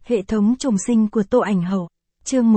Hệ thống trùng sinh của Tô Ảnh Hậu, chương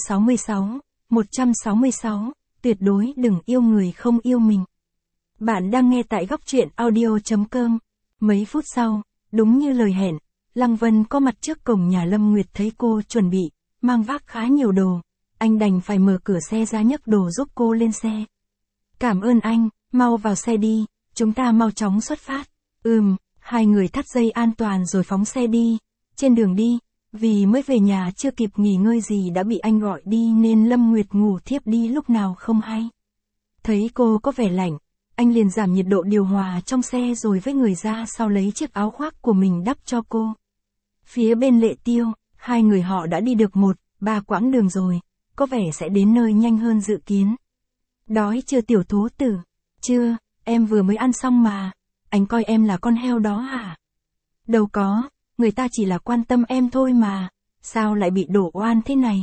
166, tuyệt đối đừng yêu người không yêu mình. Bạn đang nghe tại góc truyện audio.com. Mấy phút sau, đúng như lời hẹn, Lăng Vân có mặt trước cổng nhà Lâm Nguyệt thấy cô chuẩn bị, mang vác khá nhiều đồ. Anh đành phải mở cửa xe ra nhấc đồ giúp cô lên xe. Cảm ơn anh, mau vào xe đi, chúng ta mau chóng xuất phát. Hai người thắt dây an toàn rồi phóng xe đi. Trên đường đi, vì mới về nhà chưa kịp nghỉ ngơi gì đã bị anh gọi đi nên Lâm Nguyệt ngủ thiếp đi lúc nào không hay. Thấy cô có vẻ lạnh, anh liền giảm nhiệt độ điều hòa trong xe rồi với người ra sau lấy chiếc áo khoác của mình đắp cho cô. Phía bên Lệ Tiêu, hai người họ đã đi được 1-3 quãng đường rồi, có vẻ sẽ đến nơi nhanh hơn dự kiến. Đói chưa tiểu thú tử? Chưa, em vừa mới ăn xong mà. Anh coi em là con heo đó hả? Đâu có, người ta chỉ là quan tâm em thôi mà, sao lại bị đổ oan thế này?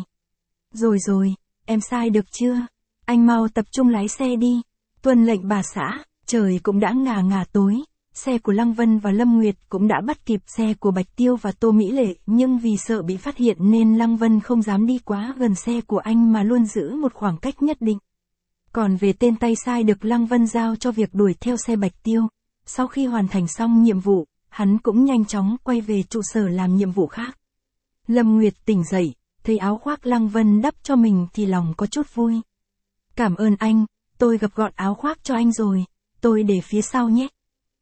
Rồi, em sai được chưa? Anh mau tập trung lái xe đi, tuân lệnh bà xã. Trời cũng đã ngà tối, xe của Lăng Vân và Lâm Nguyệt cũng đã bắt kịp xe của Bạch Tiêu và Tô Mỹ Lệ, nhưng vì sợ bị phát hiện nên Lăng Vân không dám đi quá gần xe của anh mà luôn giữ một khoảng cách nhất định. Còn về tên tay sai được Lăng Vân giao cho việc đuổi theo xe Bạch Tiêu, sau khi hoàn thành xong nhiệm vụ, hắn cũng nhanh chóng quay về trụ sở làm nhiệm vụ khác. Lâm Nguyệt tỉnh dậy, thấy áo khoác Lăng Vân đắp cho mình thì lòng có chút vui. Cảm ơn anh, tôi gập gọn áo khoác cho anh rồi, tôi để phía sau nhé.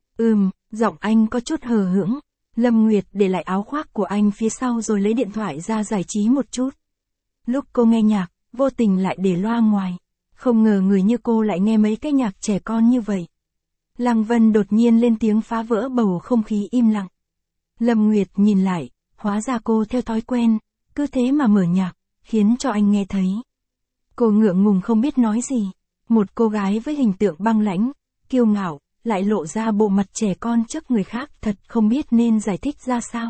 Giọng anh có chút hờ hững. Lâm Nguyệt để lại áo khoác của anh phía sau rồi lấy điện thoại ra giải trí một chút. Lúc cô nghe nhạc, vô tình lại để loa ngoài. Không ngờ người như cô lại nghe mấy cái nhạc trẻ con như vậy. Lăng Vân đột nhiên lên tiếng phá vỡ bầu không khí im lặng. Lâm Nguyệt nhìn lại, hóa ra cô theo thói quen, cứ thế mà mở nhạc, khiến cho anh nghe thấy. Cô ngượng ngùng không biết nói gì. Một cô gái với hình tượng băng lãnh, kiêu ngạo, lại lộ ra bộ mặt trẻ con trước người khác, thật không biết nên giải thích ra sao.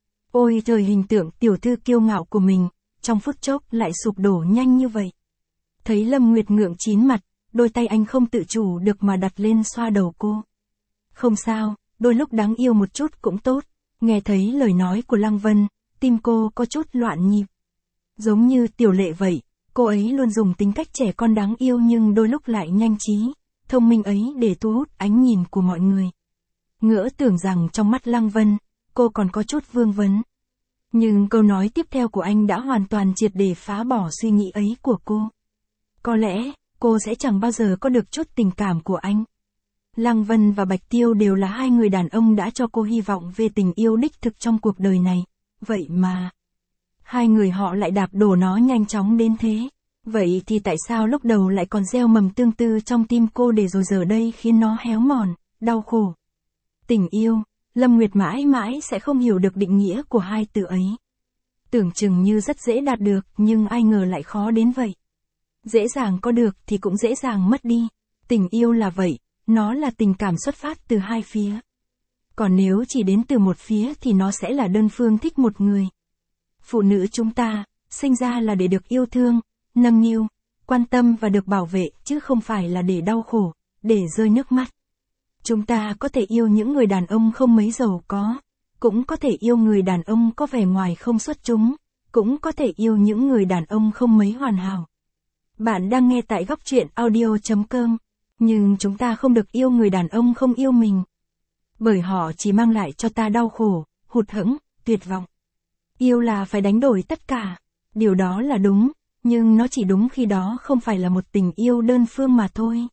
Ôi trời, hình tượng tiểu thư kiêu ngạo của mình, trong phút chốc lại sụp đổ nhanh như vậy. Thấy Lâm Nguyệt ngượng chín mặt, đôi tay anh không tự chủ được mà đặt lên xoa đầu cô. Không sao, đôi lúc đáng yêu một chút cũng tốt. Nghe thấy lời nói của Lăng Vân, tim cô có chút loạn nhịp. Giống như Tiểu Lệ vậy, cô ấy luôn dùng tính cách trẻ con đáng yêu nhưng đôi lúc lại nhanh trí, thông minh ấy để thu hút ánh nhìn của mọi người. Ngỡ tưởng rằng trong mắt Lăng Vân, cô còn có chút vương vấn. Nhưng câu nói tiếp theo của anh đã hoàn toàn triệt để phá bỏ suy nghĩ ấy của cô. Có lẽ, cô sẽ chẳng bao giờ có được chút tình cảm của anh. Lăng Vân và Bạch Tiêu đều là hai người đàn ông đã cho cô hy vọng về tình yêu đích thực trong cuộc đời này. Vậy mà, hai người họ lại đạp đổ nó nhanh chóng đến thế. Vậy thì tại sao lúc đầu lại còn gieo mầm tương tư trong tim cô để rồi giờ đây khiến nó héo mòn, đau khổ? Tình yêu, Lâm Nguyệt mãi mãi sẽ không hiểu được định nghĩa của hai từ ấy. Tưởng chừng như rất dễ đạt được nhưng ai ngờ lại khó đến vậy. Dễ dàng có được thì cũng dễ dàng mất đi. Tình yêu là vậy, nó là tình cảm xuất phát từ hai phía. Còn nếu chỉ đến từ một phía thì nó sẽ là đơn phương thích một người. Phụ nữ chúng ta, sinh ra là để được yêu thương, nâng niu, quan tâm và được bảo vệ chứ không phải là để đau khổ, để rơi nước mắt. Chúng ta có thể yêu những người đàn ông không mấy giàu có, cũng có thể yêu người đàn ông có vẻ ngoài không xuất chúng, cũng có thể yêu những người đàn ông không mấy hoàn hảo. Bạn đang nghe tại góc truyện audio.com, nhưng chúng ta không được yêu người đàn ông không yêu mình. Bởi họ chỉ mang lại cho ta đau khổ, hụt hẫng, tuyệt vọng. Yêu là phải đánh đổi tất cả, điều đó là đúng, nhưng nó chỉ đúng khi đó không phải là một tình yêu đơn phương mà thôi.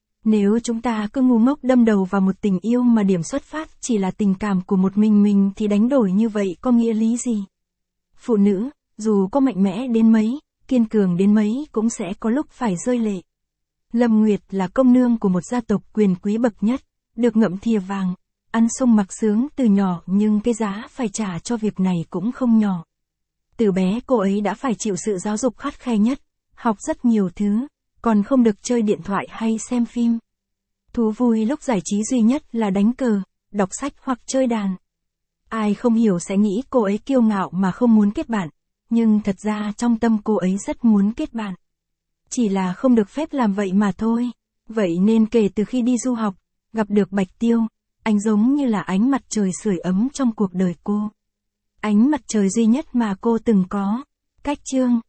Nếu chúng ta cứ ngu ngốc đâm đầu vào một tình yêu mà điểm xuất phát chỉ là tình cảm của một mình thì đánh đổi như vậy có nghĩa lý gì? Phụ nữ, dù có mạnh mẽ đến mấy, kiên cường đến mấy cũng sẽ có lúc phải rơi lệ. Lâm Nguyệt là công nương của một gia tộc quyền quý bậc nhất, được ngậm thìa vàng, ăn sung mặc sướng từ nhỏ nhưng cái giá phải trả cho việc này cũng không nhỏ. Từ bé cô ấy đã phải chịu sự giáo dục khắt khe nhất, học rất nhiều thứ, còn không được chơi điện thoại hay xem phim. Thú vui lúc giải trí duy nhất là đánh cờ, đọc sách hoặc chơi đàn. Ai không hiểu sẽ nghĩ cô ấy kiêu ngạo mà không muốn kết bạn, nhưng thật ra trong tâm cô ấy rất muốn kết bạn. Chỉ là không được phép làm vậy mà thôi. Vậy nên kể từ khi đi du học, gặp được Bạch Tiêu, anh giống như là ánh mặt trời sưởi ấm trong cuộc đời cô. Ánh mặt trời duy nhất mà cô từng có. Cách chương